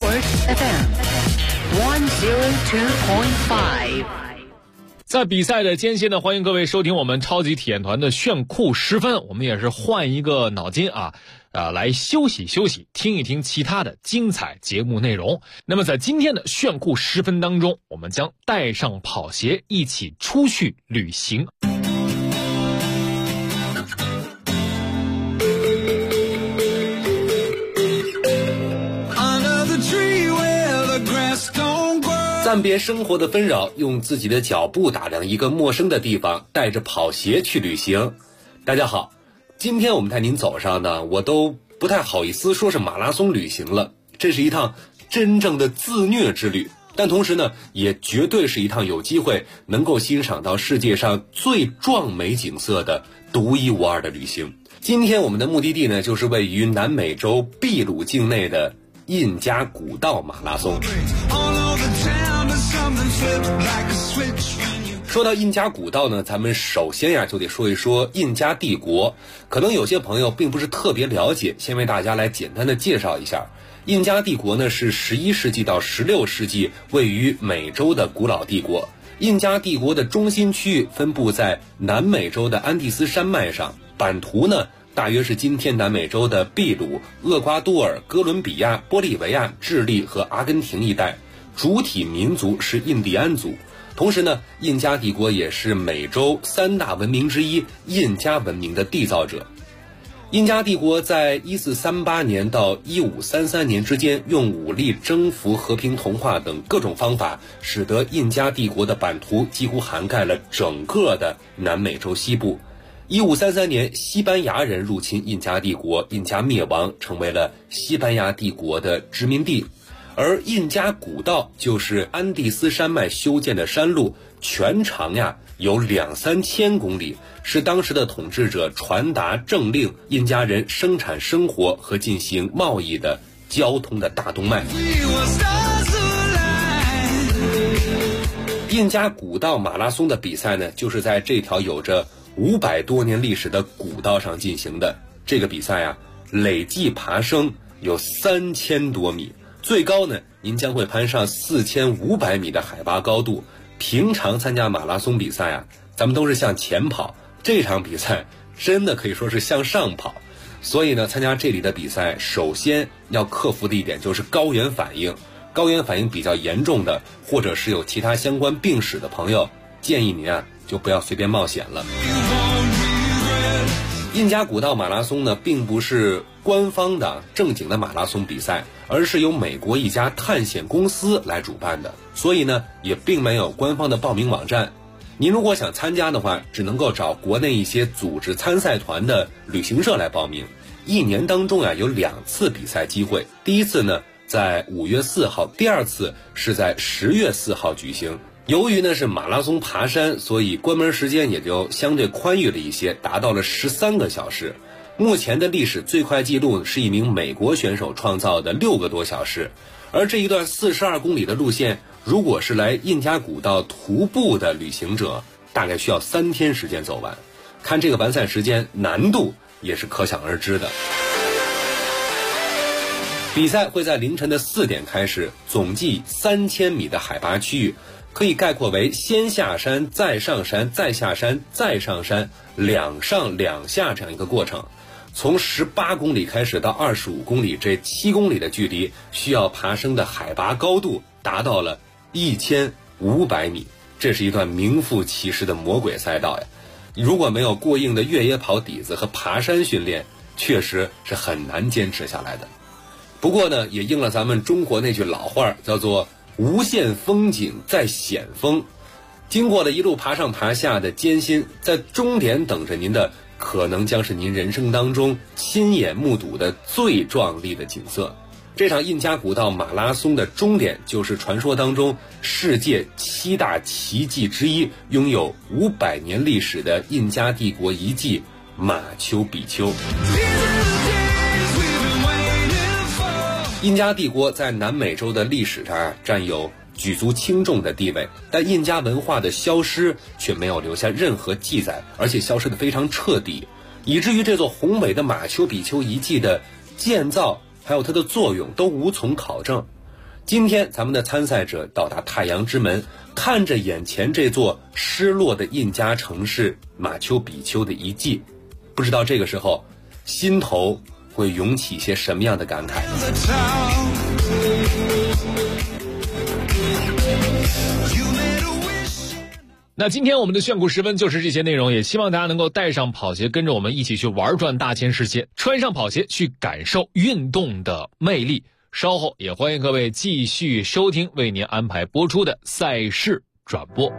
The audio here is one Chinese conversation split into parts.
Sports FM 102.5。 在比赛的间歇呢，欢迎各位收听我们超级体验团的炫酷10分。我们也是换一个脑筋来休息休息，听一听其他的精彩节目内容。那么在今天的炫酷10分当中，我们将带上跑鞋一起出去旅行。 暂别生活的纷扰，用自己的脚步打量一个陌生的地方，带着跑鞋去旅行。大家好，今天我们带您走上呢，我都不太好意思说是马拉松旅行了，这是一趟真正的自虐之旅，但同时呢，也绝对是一趟有机会能够欣赏到世界上最壮美景色的独一无二的旅行。今天我们的目的地呢，就是位于南美洲秘鲁境内的印加古道马拉松。说到印加古道呢，咱们首先就得说一说印加帝国。可能有些朋友并不是特别了解，先为大家来简单的介绍一下。印加帝国呢是11世纪到16世纪位于美洲的古老帝国。印加帝国的中心区域分布在南美洲的安第斯山脉上，版图呢大约是今天南美洲的秘鲁、厄瓜多尔、哥伦比亚、玻利维亚、智利和阿根廷一带，主体民族是印第安族。同时呢，印加帝国也是美洲3大文明之一印加文明的缔造者。印加帝国在1438年到1533年之间，用武力征服、和平同化等各种方法，使得印加帝国的版图几乎涵盖了整个的南美洲西部。1533年，西班牙人入侵印加帝国，印加灭亡，成为了西班牙帝国的殖民地。而印加古道就是安第斯山脉修建的山路，全长有2-3千公里，是当时的统治者传达政令、印加人生产生活和进行贸易的交通的大动脉。印加古道马拉松的比赛呢，就是在这条有着500多年历史的古道上进行的。这个比赛累计爬升有3000多米，最高呢，您将会攀上4500米的海拔高度。平常参加马拉松比赛咱们都是向前跑，这场比赛真的可以说是向上跑。所以呢，参加这里的比赛，首先要克服的一点就是高原反应。高原反应比较严重的，或者是有其他相关病史的朋友，建议您就不要随便冒险了。印加古道马拉松呢，并不是官方的正经的马拉松比赛，而是由美国一家探险公司来主办的，所以呢，也并没有官方的报名网站。您如果想参加的话，只能够找国内一些组织参赛团的旅行社来报名。一年当中有2次比赛机会，第一次呢在5月4号，第二次是在10月4号举行。由于呢是马拉松爬山，所以关门时间也就相对宽裕了一些，达到了13个小时。目前的历史最快记录是一名美国选手创造的6个多小时。而这一段42公里的路线，如果是来印加古道徒步的旅行者，大概需要3天时间走完。看这个完赛时间，难度也是可想而知的。比赛会在凌晨的4点开始，总计3000米的海拔区域，可以概括为先下山再上山再下山再上山，2上2下这样一个过程。从18公里开始到25公里，这7公里的距离，需要爬升的海拔高度达到了1500米，这是一段名副其实的魔鬼赛道如果没有过硬的越野跑底子和爬山训练，确实是很难坚持下来的。不过呢，也应了咱们中国那句老话，叫做无限风景在险峰。经过了一路爬上爬下的艰辛，在终点等着您的，可能将是您人生当中亲眼目睹的最壮丽的景色。这场印加古道马拉松的终点，就是传说当中世界7大奇迹之一，拥有500年历史的印加帝国遗迹马丘比丘。印加帝国在南美洲的历史上占有举足轻重的地位，但印加文化的消失却没有留下任何记载，而且消失得非常彻底，以至于这座宏伟的马丘比丘遗迹的建造还有它的作用都无从考证。 今天咱们的参赛者到达太阳之门，看着眼前这座失落的印加城市马丘比丘的遗迹，不知道这个时候心头会涌起些什么样的感慨。 那今天我们的炫酷时分就是这些内容，也希望大家能够带上跑鞋，跟着我们一起去玩转大千世界，穿上跑鞋去感受运动的魅力。稍后也欢迎各位继续收听为您安排播出的赛事转播。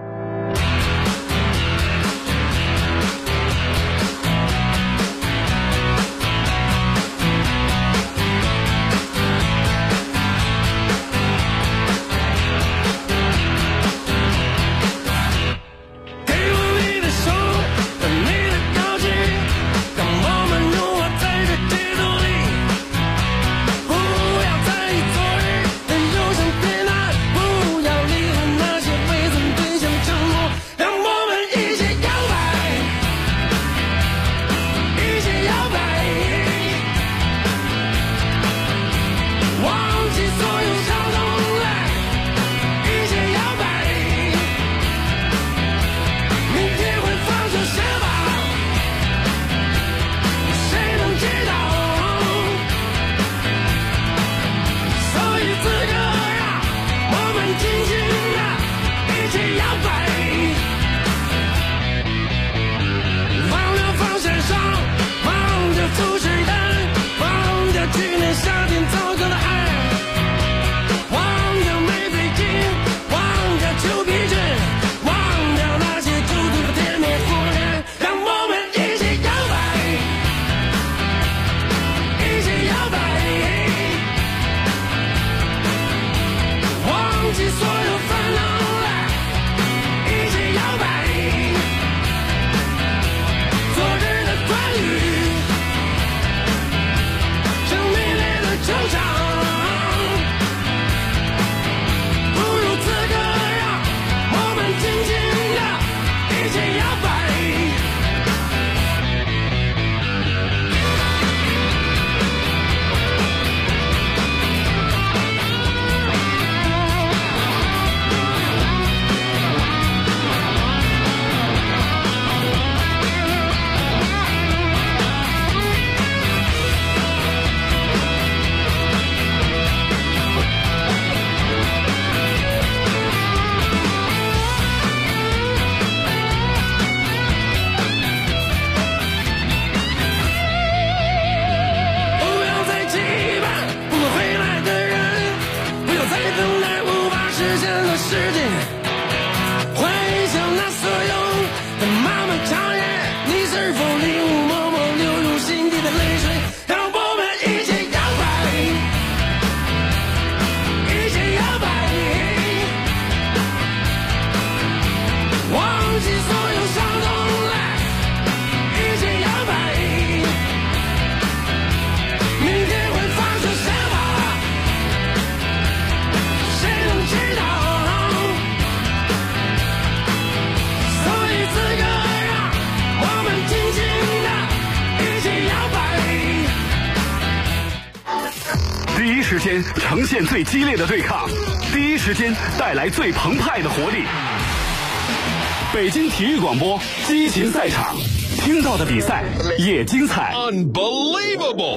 时间呈现最激烈的对抗，第一时间带来最澎湃的活力。北京体育广播激情赛场，听到的比赛也精彩。 Unbelievable！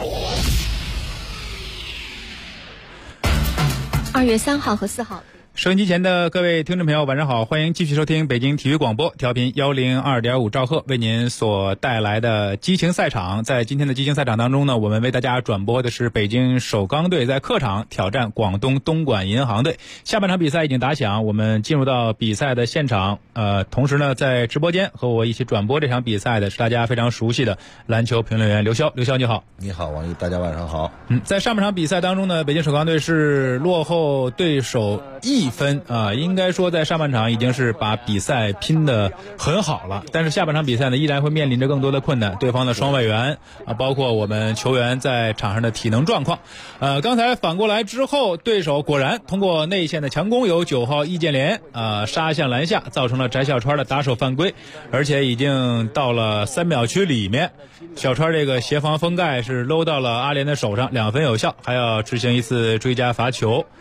2月3号和4号。 收音机前的各位听众朋友晚上好，欢迎继续收听北京体育广播，调频102.5兆赫为您所带来的激情赛场。在今天的激情赛场当中呢，我们为大家转播的是北京首钢队在客场挑战广东东莞银行队。下半场比赛已经打响，我们进入到比赛的现场。同时呢，在直播间和我一起转播这场比赛的是大家非常熟悉的篮球评论员刘潇。刘潇你好。 你好王毅，大家晚上好。 在上半场比赛当中呢，北京首钢队是落后对手1分啊，应该说在上半场已经是把比赛拼得很好了，但是下半场比赛呢，依然会面临着更多的困难，对方的双外援啊，包括我们球员在场上的体能状况。刚才反过来之后，对手果然通过内线的强攻，由9号易建联杀向篮下，造成了翟小川的打手犯规，而且已经到了3秒区里面，小川这个协防封盖是搂到了阿联的手上，2分有效，还要执行一次追加罚球。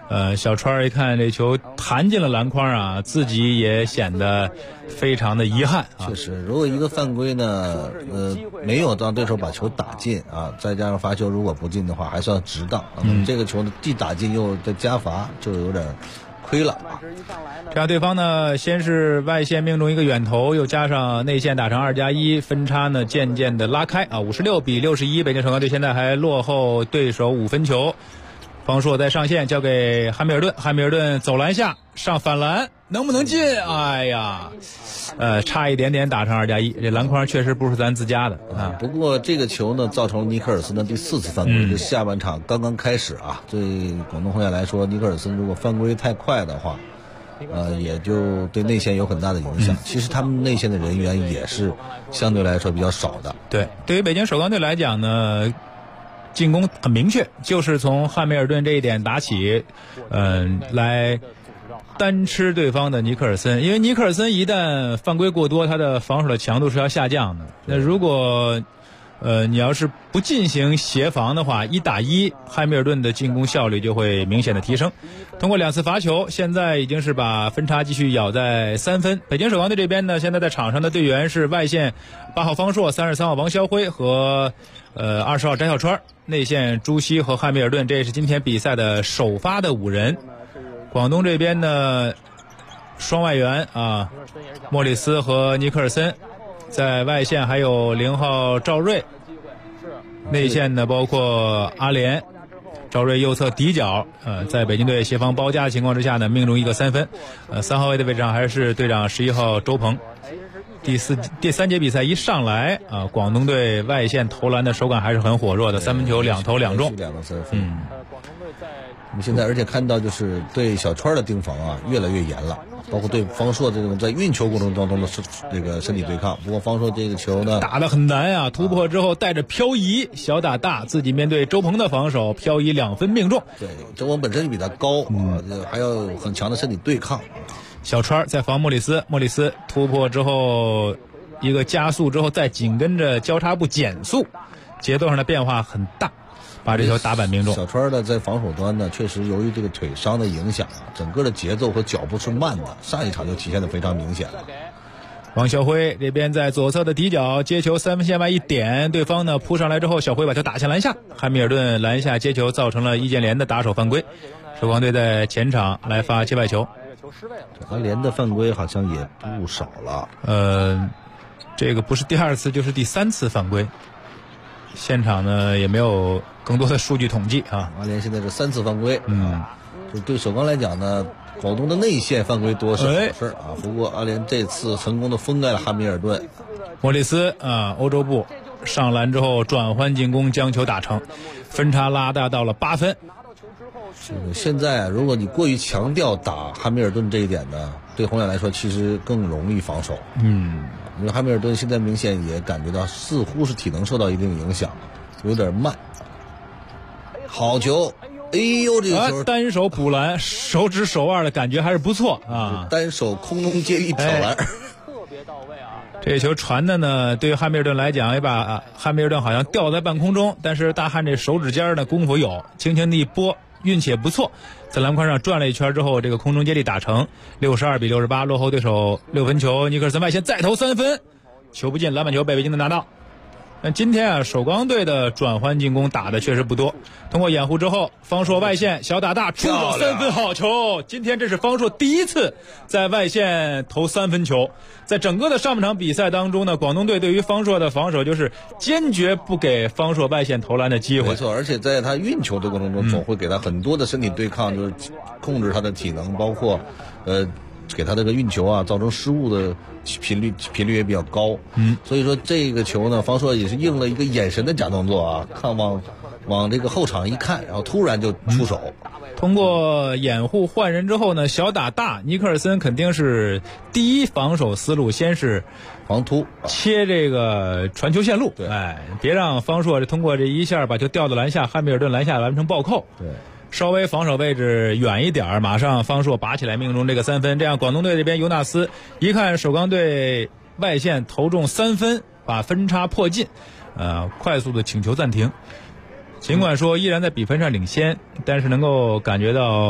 小川一看这球弹进了篮筐啊，自己也显得非常的遗憾啊。 确实，如果一个犯规呢，没有让对手把球打进啊，再加上罚球如果不进的话，还算值当。这个球呢，既打进又再加罚，就有点亏了啊。 这样对方呢，先是外线命中一个远投，又加上内线打成2+1，分差呢渐渐的拉开啊，56-61，北京首钢队现在还落后对手5分球。方硕在上线交给汉密尔顿，汉密尔顿走篮下上反篮，能不能进？哎呀，差一点点打成2+1，这篮筐确实不是咱自家的啊。 不过这个球呢，造成尼克尔森的第4次犯规，这下半场刚刚开始啊。对广东宏远来说，尼克尔森如果犯规太快的话，也就对内线有很大的影响。其实他们内线的人员也是相对来说比较少的。 对于北京首钢队来讲呢，进攻很明确，就是从汉密尔顿这一点打起，来单吃对方的尼克尔森。因为尼克尔森一旦犯规过多，他的防守的强度是要下降的。那如果你要是不进行协防的话，1打1，汉密尔顿的进攻效率就会明显的提升。通过2次罚球，现在已经是把分差继续咬在3分。北京首钢队这边呢，现在在场上的队员是外线8号方硕、33号王霄辉和20号翟小川，内线朱熹和汉密尔顿，这是今天比赛的首发的5人。广东这边呢，双外援啊，莫里斯和尼克尔森，在外线还有0号赵睿，内线呢包括阿联。赵睿右侧底角，在北京队协防包夹的情况之下呢，命中一个3分。3号位的位置上还是队长11号周鹏。第3节比赛一上来啊，广东队外线投篮的手感还是很火热的，3分球2投2中，2 个3分。我们现在而且看到就是对小川的盯防啊越来越严了，包括对方硕这种在运球过程当中的这个身体对抗。不过方硕这个球呢打得很难啊，突破之后带着漂移，小打大，自己面对周鹏的防守，漂移2分命中。 对，周鹏本身就比他高啊，还要有很强的身体对抗。 小川在防莫里斯，莫里斯突破之后一个加速之后再紧跟着交叉步减速，节奏上的变化很大，把这球打板命中。 小川呢在防守端呢，确实由于这个腿伤的影响，整个的节奏和脚步是慢的，上一场就体现得非常明显了。 王晓辉这边在左侧的底角接球3分线外一点，对方呢扑上来之后，小辉把球打下篮下，汉密尔顿篮下接球造成了易建联的打手犯规，首钢队在前场来发界外球。 阿联的犯规好像也不少了， 这个不是第2次就是第3次犯规，现场呢也没有更多的数据统计啊。 阿联现在是3次犯规，就对首钢来讲呢，广东的内线犯规多是好事啊。不过阿联这次成功的封盖了汉密尔顿。 莫里斯啊，欧洲步上篮之后转换进攻将球打成，分差拉大到了8分。 现在如果你过于强调打汉密尔顿这一点呢，对宏远来说其实更容易防守。因为汉密尔顿现在明显也感觉到似乎是体能受到一定影响，有点慢。好球，哎呦这个球单手补篮，手指手腕的感觉还是不错啊， 单手空中接力挑篮。 这球传的呢，对于汉密尔顿来讲也把汉密尔顿好像吊在半空中，但是大汉这手指尖的功夫有，轻轻的一拨，运气也不错，在篮筐上转了一圈之后，这个空中接力打成，62-68，落后对手6分球。尼克尔森外线再投3分，球不进，篮板球被北京队拿到。那今天啊，首钢队的转换进攻打的确实不多，通过掩护之后，方硕外线小打大出手3分，好球！今天这是方硕第1次在外线投3分球。在整个的上半场比赛当中呢，广东队对于方硕的防守就是坚决不给方硕外线投篮的机会。 没错，而且在他运球的过程中，总会给他很多的身体对抗，就是控制他的体能，包括给他这个运球啊造成失误的频率也比较高。所以说这个球呢，方硕也是应了一个眼神的假动作啊，看往这个后场一看，然后突然就出手。 通过掩护换人之后呢，小打大，尼克尔森肯定是第一防守思路，先是防突切这个传球线路， 对， 别让方硕通过这一下把球吊到篮下，汉密尔顿篮下完成暴扣。 对， 稍微防守位置远一点，马上方硕拔起来命中这个3分，这样广东队这边尤纳斯一看首钢队外线投中3分，把分差迫近，快速的请求暂停。尽管说依然在比分上领先，但是能够感觉到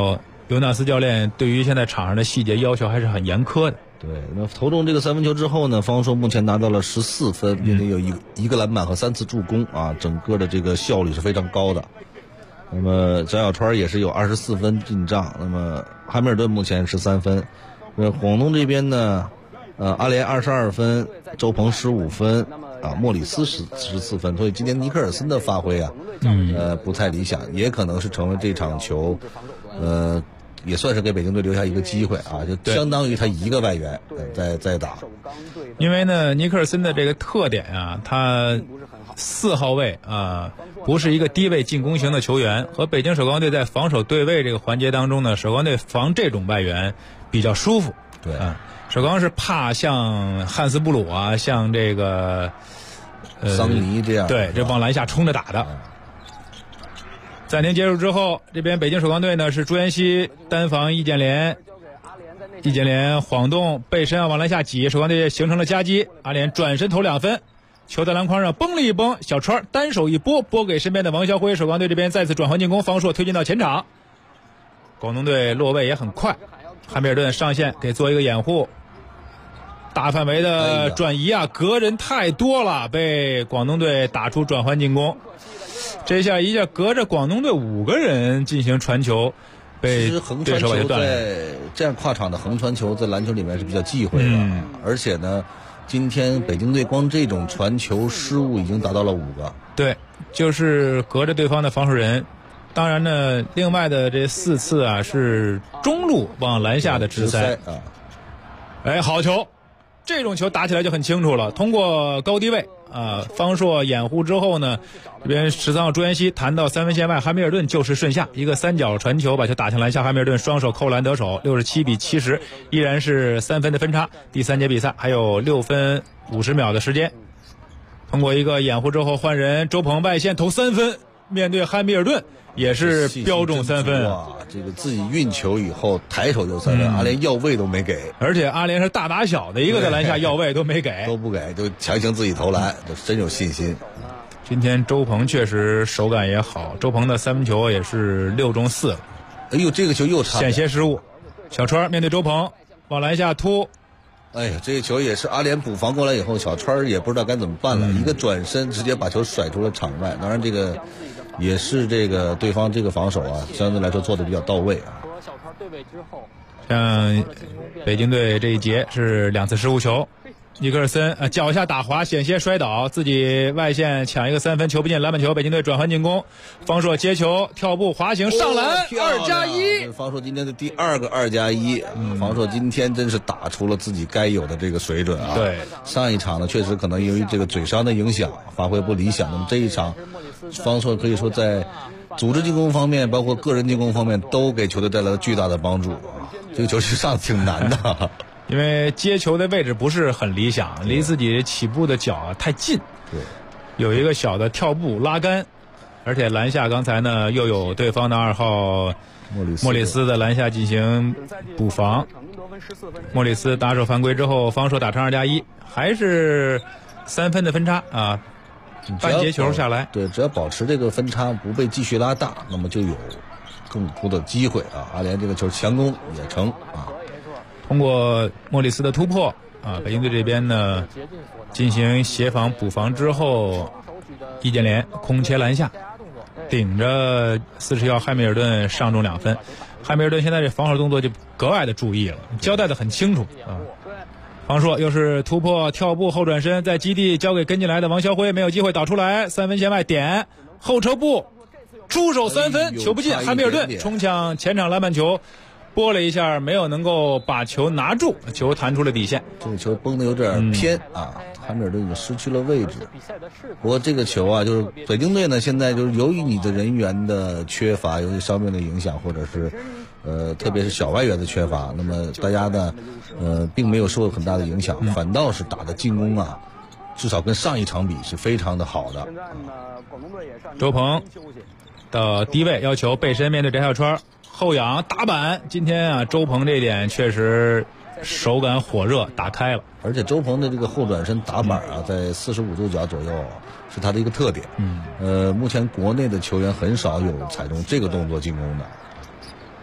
尤纳斯教练对于现在场上的细节要求还是很严苛的。 对，那投中这个3分球之后呢，方硕目前拿到了14分，并且有一个篮板和3次助攻啊，整个的这个效率是非常高的。那么张小川也是有24分进账，那么汉密尔顿目前13分。广东这边呢，阿联22分，周鹏15分啊，莫里斯14分，所以今天尼克尔森的发挥啊，不太理想，也可能是成为这场球，也算是给北京队留下一个机会啊，就相当于他一个外援在打。 因为呢，尼克尔森的这个特点啊，他4号位啊，不是一个低位进攻型的球员，和北京首钢队在防守对位这个环节当中呢，首钢队防这种外援比较舒服。 对啊，首钢是怕像汉斯布鲁啊，像这个桑尼这样， 对，这往篮下冲着打的。暂停结束之后，这边北京首钢队呢是朱彦西单防易建联，易建联晃动背身往篮下挤，首钢队形成了夹击，阿联转身投2分，球在篮筐上崩了一崩，小川单手一拨给身边的王霄辉，首钢队这边再次转换进攻，方硕推进到前场，广东队落位也很快，汉密尔顿上线给做一个掩护，大范围的转移啊，隔人太多了，被广东队打出转换进攻。这下隔着广东队5个人进行传球，被对手给断了。 这样跨场的横传球在篮球里面是比较忌讳的，而且呢，今天北京队光这种传球失误已经达到了5个。对，就是隔着对方的防守人。当然呢，另外的这4次啊是中路往篮下的直塞啊。哎，好球！这种球打起来就很清楚了，通过高低位啊，方硕掩护之后呢，这边13号朱彦西弹到3分线外，汉密尔顿就事顺下，一个3角传球把球打向篮下，汉密尔顿双手扣篮得手，67-70，依然是3分的分差。第3节比赛还有6分50秒的时间，通过一个掩护之后换人，周鹏外线投3分，面对汉密尔顿也是标中3分啊！这个自己运球以后抬手就3分，阿联要位都没给，而且阿联是大打小的一个在篮下要位都没给，都不给，就强行自己投篮，就真有信心。今天周鹏确实手感也好，周鹏的3分球也是6中4。哎呦，这个球又差险些失误，小川面对周鹏往篮下突。哎呀，这个球也是阿联补防过来以后，小川也不知道该怎么办了，一个转身直接把球甩出了场外。当然这个也是这个对方这个防守啊，相对来说做的比较到位啊。和小川对位之后，像北京队这一节是2次失误球，尼克尔森脚下打滑险些摔倒，自己外线抢一个3分球不进，篮板球，北京队转换进攻，方硕接球跳步滑行上篮，2+1。方硕今天的第2个2+1，方硕今天真是打出了自己该有的这个水准啊。对，上一场呢确实可能由于这个嘴伤的影响发挥不理想，那么这一场方硕可以说在组织进攻方面包括个人进攻方面都给球队带来了巨大的帮助啊。这个球是上挺难的。因为接球的位置不是很理想，离自己起步的脚太近，对，有一个小的跳步拉杆，而且篮下刚才呢又有对方的2号莫里斯的篮下进行补防，莫里斯打手犯规之后，方硕打成2+1，还是3分的分差啊，半节球下来，对，只要保持这个分差不被继续拉大，那么就有更多的机会啊。阿联这个球强攻也成啊。通过莫里斯的突破啊，北京队这边呢进行协防补防之后，易建联空切篮下，顶着40号汉密尔顿上中2分。汉密尔顿现在这防守动作就格外的注意了，交代的很清楚啊。方硕又是突破跳步后转身，在基地交给跟进来的王霄辉，没有机会导出来，3分线外点后撤步，出手3分，球不进，汉密尔顿冲抢前场篮板球。拨了一下，没有能够把球拿住，球弹出了底线。这个球崩得有点偏啊，汉密尔顿已经失去了位置。不过这个球啊，就是北京队呢，现在就是由于你的人员的缺乏，由于伤病的影响，或者是特别是小外援的缺乏，那么大家呢并没有受很大的影响，反倒是打的进攻啊，至少跟上一场比是非常的好的。周鹏的低位要求背身面对翟小川。后仰打板，今天啊，周鹏这一点确实手感火热，打开了。而且周鹏的这个后转身打板啊，在45度角左右是他的一个特点。目前国内的球员很少有采用这个动作进攻的。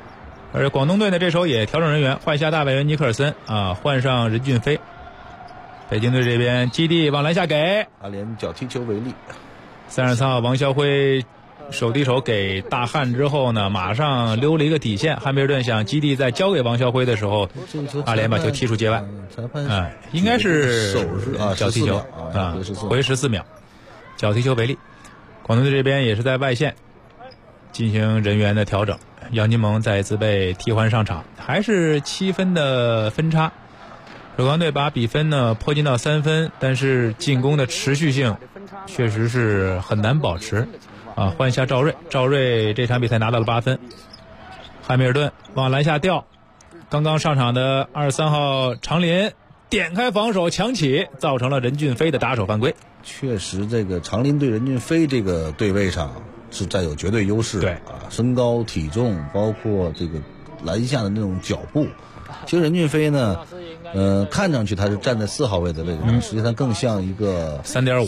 而广东队呢这时候也调整人员，换下大外援尼克尔森啊，换上任骏飞。北京队这边基地往篮下给阿联脚踢球为例 ，33号王霄辉手递手给大汉之后呢，马上溜了一个底线。汉密尔顿想基地在交给王霄辉的时候，阿联把球踢出界外。 裁判应该是手势啊， 脚踢球啊，回14秒，脚踢球为例。广东队这边也是在外线进行人员的调整，杨金蒙再次被替换上场，还是7分的分差。首钢队把比分呢迫近到3分，但是进攻的持续性确实是很难保持啊。换下赵睿这场比赛拿到了8分。汉密尔顿往篮下吊，刚刚上场的23号长林点开防守强起，造成了任骏飞的打手犯规。 确实这个长林对任骏飞这个对位上是占有绝对优势的， 对啊，身高体重包括这个篮下的那种脚步。其实任骏飞呢看上去他是站在4号位的位置上，实际上更像一个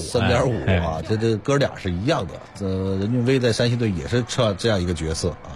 3.5啊，这哥俩是一样的。任骏飞在山西队也是这样一个角色啊。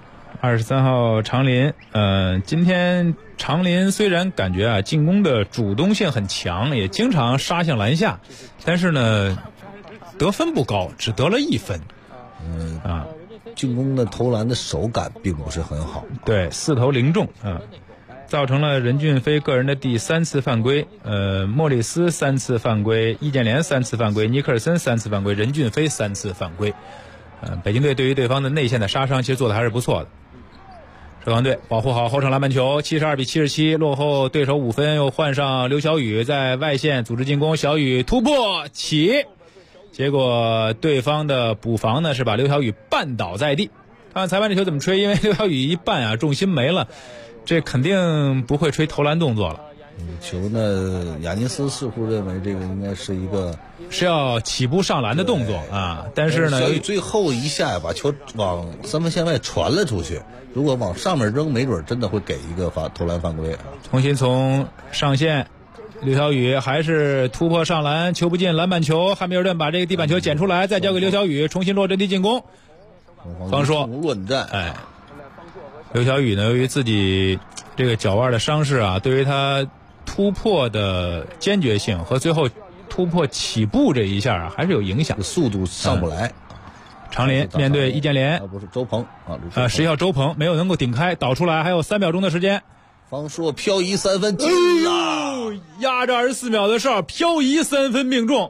23号长林，今天长林虽然感觉啊进攻的主动性很强，也经常杀向篮下，但是呢得分不高，只得了1分。 进攻的投篮的手感并不是很好。 对，4投0中啊，造成了任骏飞个人的第3次犯规。莫里斯3次犯规，易建联3次犯规，尼克尔森3次犯规，任骏飞3次犯规。北京队对于对方的内线的杀伤其实做的还是不错的。首钢队保护好后场篮板球，72比77落后对手5分，又换上刘晓宇在外线组织进攻，小宇突破起，结果对方的补防呢是把刘晓宇绊倒在地。看看裁判这球怎么吹，因为刘晓宇一绊啊重心没了，这肯定不会吹投篮动作了。 球呢，亚尼斯似乎认为这个应该是一个要起步上篮的动作啊，但是呢， 小宇最后一下把球往3分线外传了出去，如果往上面扔，没准真的会给一个投篮犯规啊。 重新从上线，刘晓宇还是突破上篮，球不进，篮板球，汉密尔顿把这个地板球捡出来，再交给刘晓宇，重新落阵地进攻。方硕论战， 刘晓宇呢，由于自己这个脚腕的伤势啊，对于他突破的坚决性和最后突破起步这一下啊，还是有影响， 速度上不来。 长林面对易建联， 不是周鹏啊 ，11号周鹏没有能够顶开，导出来，还有3秒钟的时间。 方硕漂移3分进了， 压着24秒的哨，漂移3分命中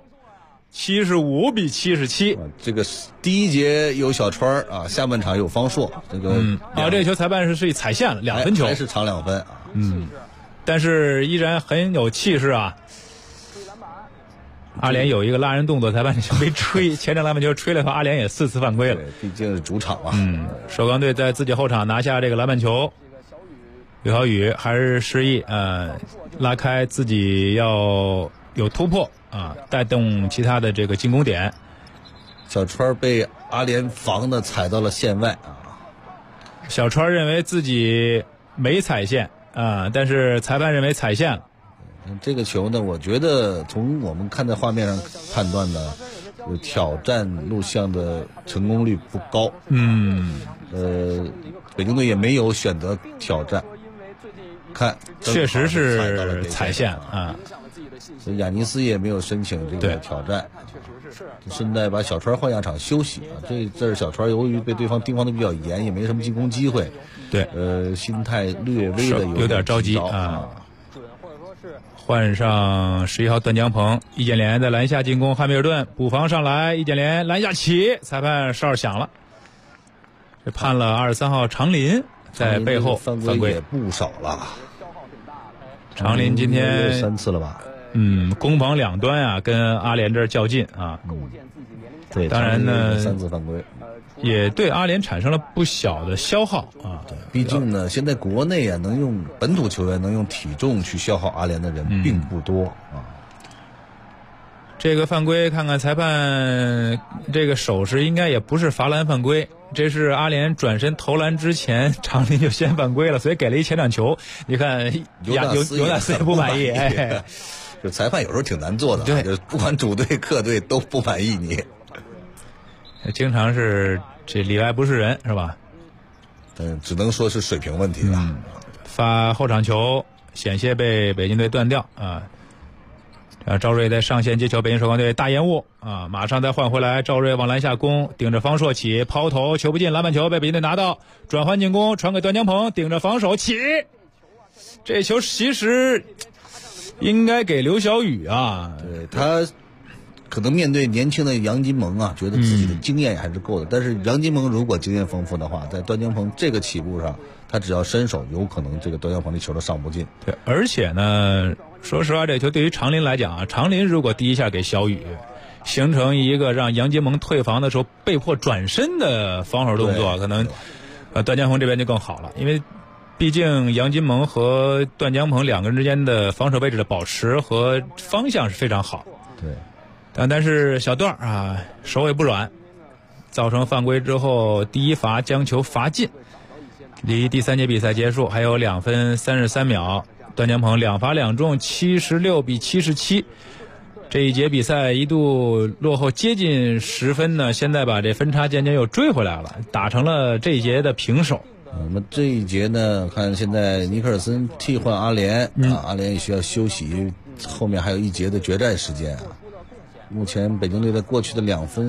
，75比77。 这个第一节有小川啊，下半场有方硕，这个这个球裁判是踩线了，2分球， 还是长2分啊。 但是依然很有气势啊。阿联有一个拉人动作，裁判没吹，前场篮板球吹了后，阿联也4次犯规了。 毕竟是主场嘛。 首钢队在自己后场拿下这个篮板球，刘晓宇还是示意拉开自己要有突破啊，带动其他的这个进攻点。 小川被阿联防的踩到了线外啊。 小川认为自己没踩线啊，但是裁判认为踩线了。 这个球呢，我觉得从我们看在画面上判断呢，挑战录像的成功率不高。北京队也没有选择挑战，看确实是踩线啊。 所以亚尼斯也没有申请这个挑战，顺带把小川换下场休息啊。这是小川由于被对方盯防的比较严，也没什么进攻机会， 对， 心态略微的有点着急啊。换上11号段江鹏，易建联在篮下进攻，汉密尔顿补防上来，易建联篮下起，裁判哨响了，这判了23号长林在背后犯规也不少了。 长林今天 3次了吧？ 攻防两端啊，跟阿联这儿较劲啊。 对， 当然呢 3次犯规也对阿联产生了不小的消耗啊。 对，毕竟呢，现在国内啊，能用本土球员能用体重去消耗阿联的人并不多啊。 这个犯规，看看裁判这个手势，应该也不是罚篮犯规，这是阿联转身投篮之前，长林就先犯规了，所以给了一前场球。你看，尤纳斯也不满意， 就裁判有时候挺难做的， 对， 就不管主队客队都不满意你。 经常是这里外不是人，是吧？ 只能说是水平问题了。 发后场球险些被北京队断掉啊。赵睿在上线接球，北京首钢队大延误啊，马上再换回来，赵睿往篮下攻，顶着方硕起抛投，球不进，篮板球被北京队拿到，转换进攻，传给段江鹏，顶着防守起，这球其实应该给刘晓宇啊， 对他可能面对年轻的杨金蒙啊，觉得自己的经验也还是够的，但是杨金蒙如果经验丰富的话，在段江鹏这个起步上，他只要伸手，有可能这个段江鹏的球都上不进。 对，而且呢，说实话，这球对于常林来讲啊，常林如果第一下给小雨，形成一个让杨金蒙退防的时候被迫转身的防守动作，可能段江鹏这边就更好了，因为毕竟杨金蒙和段江鹏两个人之间的防守位置的保持和方向是非常好。 对， 但是小段啊手也不软，造成犯规之后第一罚将球罚进，离第3节比赛结束还有2分33秒，段江鹏2罚2中76-77，这一节比赛一度落后接近10分呢，现在把这分差渐渐又追回来了，打成了这一节的平手。 那么这一节呢，看现在尼克尔森替换阿联阿联也需要休息，后面还有一节的决战时间啊。目前北京队在过去的2分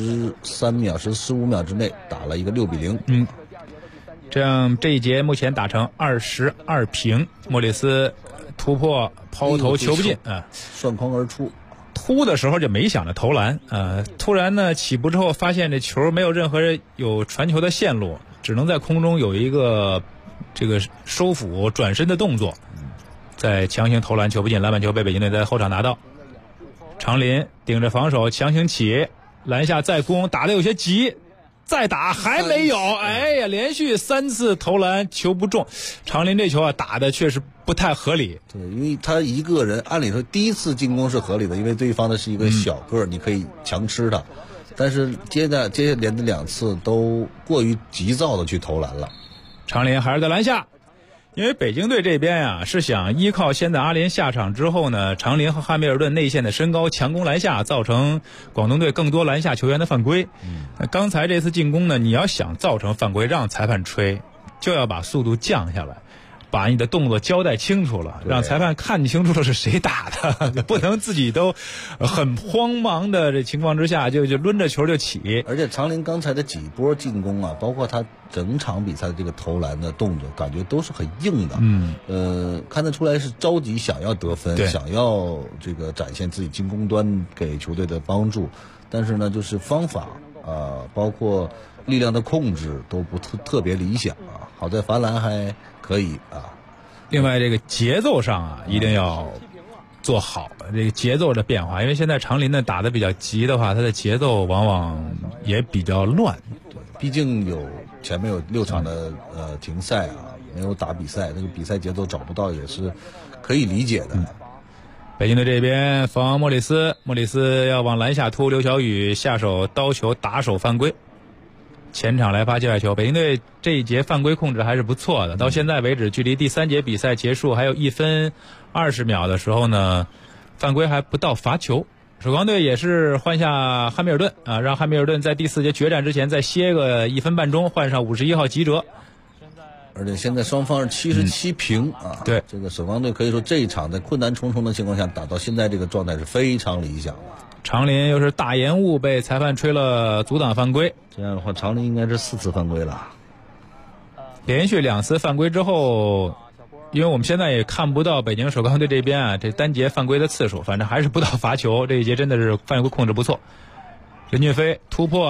13秒15秒之内打了一个6-0。 这样这一节目前打成22平，莫里斯突破抛投球不进啊， 涮筐而出。 突的时候就没想着投篮突然呢起步之后发现这球没有任何有传球的线路，只能在空中有一个这个收腹转身的动作，再强行投篮，球不进，篮板球被北京队在后场拿到。常林顶着防守强行起，篮下再攻，打得有些急，再打还没有，哎呀，连续3次投篮球不中，常林这球啊打的确实不太合理。 对，因为他一个人，按理说第一次进攻是合理的，因为对方的是一个小个你可以强吃他，但是接下连的2次都过于急躁的去投篮了。 常林还是在篮下，因为北京队这边啊是想依靠现在阿联下场之后呢，常林和汉密尔顿内线的身高强攻篮下，造成广东队更多篮下球员的犯规。刚才这次进攻呢，你要想造成犯规让裁判吹，就要把速度降下来，把你的动作交代清楚了，让裁判看清楚了是谁打的，不能自己都很慌忙的这情况之下就抡着球就起。 而且常林刚才的几波进攻啊，包括他整场比赛的这个投篮的动作，感觉都是很硬的。看得出来是着急想要得分，想要这个展现自己进攻端给球队的帮助，但是呢，就是方法包括力量的控制都不特别理想啊。好在罚篮还可以啊。 另外这个节奏上啊一定要做好这个节奏的变化，因为现在常林呢打得比较急的话，他的节奏往往也比较乱。 毕竟前面有6场的停赛啊，没有打比赛，那个比赛节奏找不到也是可以理解的。 北京队这边防莫里斯要往篮下突，刘晓宇下手刀球打手犯规，前场来发界外球。北京队这一节犯规控制还是不错的，到现在为止距离第3节比赛结束还有1分20秒的时候呢，犯规还不到罚球。首钢队也是换下汉密尔顿啊，让汉密尔顿在第4节决战之前再歇个1分半钟，换上51号吉哲。 而且现在双方是77平啊。 对， 这个首钢队可以说这一场在困难重重的情况下打到现在这个状态是非常理想的。 常林又是大延误，被裁判吹了阻挡犯规， 这样的话常林应该是4次犯规了。 连续2次犯规之后，因为我们现在也看不到北京首钢队这边啊这单节犯规的次数，反正还是不到罚球，这一节真的是犯规控制不错。任骏飞突破